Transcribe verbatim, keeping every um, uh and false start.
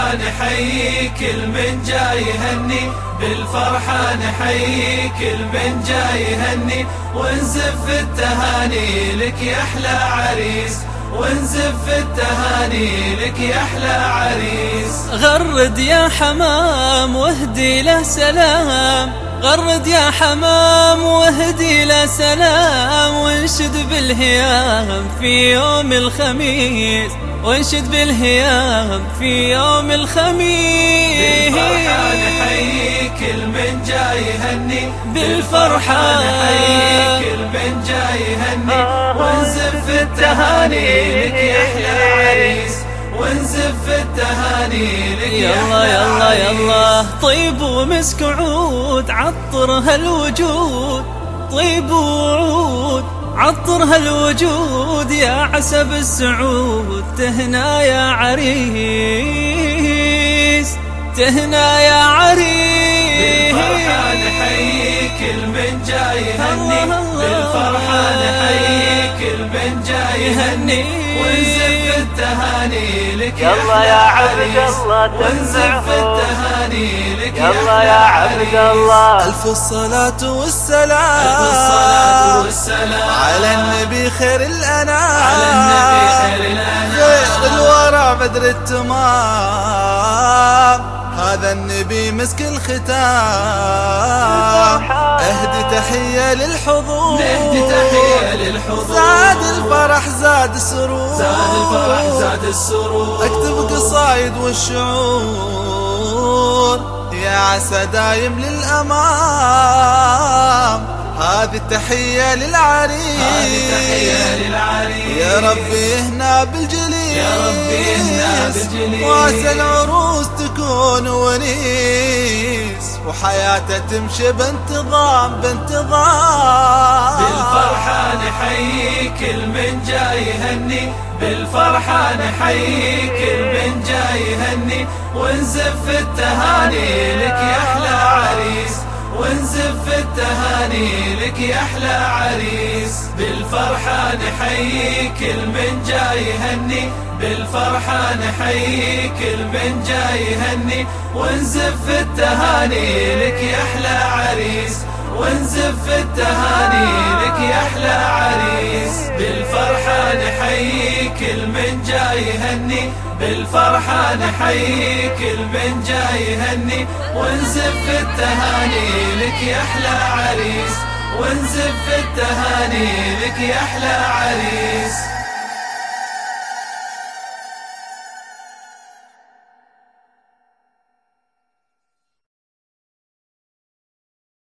بالفرحة نحيي كل من جاي يهني، بالفرحة نحيي كل من جاي يهني، ونزف التهاني لك يا أحلى عريس، ونزف التهاني لك يا أحلى عريس. غرد يا حمام واهدي له سلام، غرد يا حمام واهدي له سلام، وانشد بالهيام في يوم الخميس، وانشد بالهيام في يوم الخميس. بالفرحة نحيي كل من جاي يهني، بالفرحة نحيي كل من جاي يهني، ونزف التهاني لك يا أحلى عريس، ونزف التهاني لك يا يلا أحلى يلا عريس. يلا طيب ومسك عود عطر هالوجود، طيب وعود عطر هالوجود، يا عسب السعود تهنا يا عريس، تهنا يا عريس. بالفرحة نحيي كل من جاي يهني، بالفرحة نحيي كل من جاي يهني، ونزف التهاني لك يا أحلى عريس، ونزف التهاني لك يا أحلى عريس. ألف الصلاة والسلام، ألف الصلاة والسلام على النبي خير الأنام، على النبي خير الأنام، خير الورى بدر التمام، هذا النبي مسك الختام. اهدي تحية للحضور، نهدي تحية للحضور، زاد الفرح زاد السرور، زاد الفرح زاد السرور، اكتب قصايد والشعور، يا عسى دايم للأمام، هذه التحية للعريس، هذه تحية للعريس، يا ربي يهنا بالجليس، يا ربي يهنا بالجليس، وعسى العروس تكون ونيس، وحياته تمشي بانتظام بانتظام. بالفرحة نحيي كل من جاي يهني، بالفرحة نحيي كل من جاي يهني، ونزف التهاني لك يا أحلى عريس، ونزف التهاني لك يا أحلى عريس. بالفرحة نحيي كل من جاي يهني، بالفرحة نحيي كل من جاي يهني، ونزف التهاني لك يا أحلى عريس، ونزف التهاني لك يا أحلى عريس. بالفرحة نحيي كل من جاي يهني، بالفرحة نحيي كل من جاي يهني، ونزف التهاني لك يا أحلى عريس، ونزف التهاني لك يا أحلى عريس.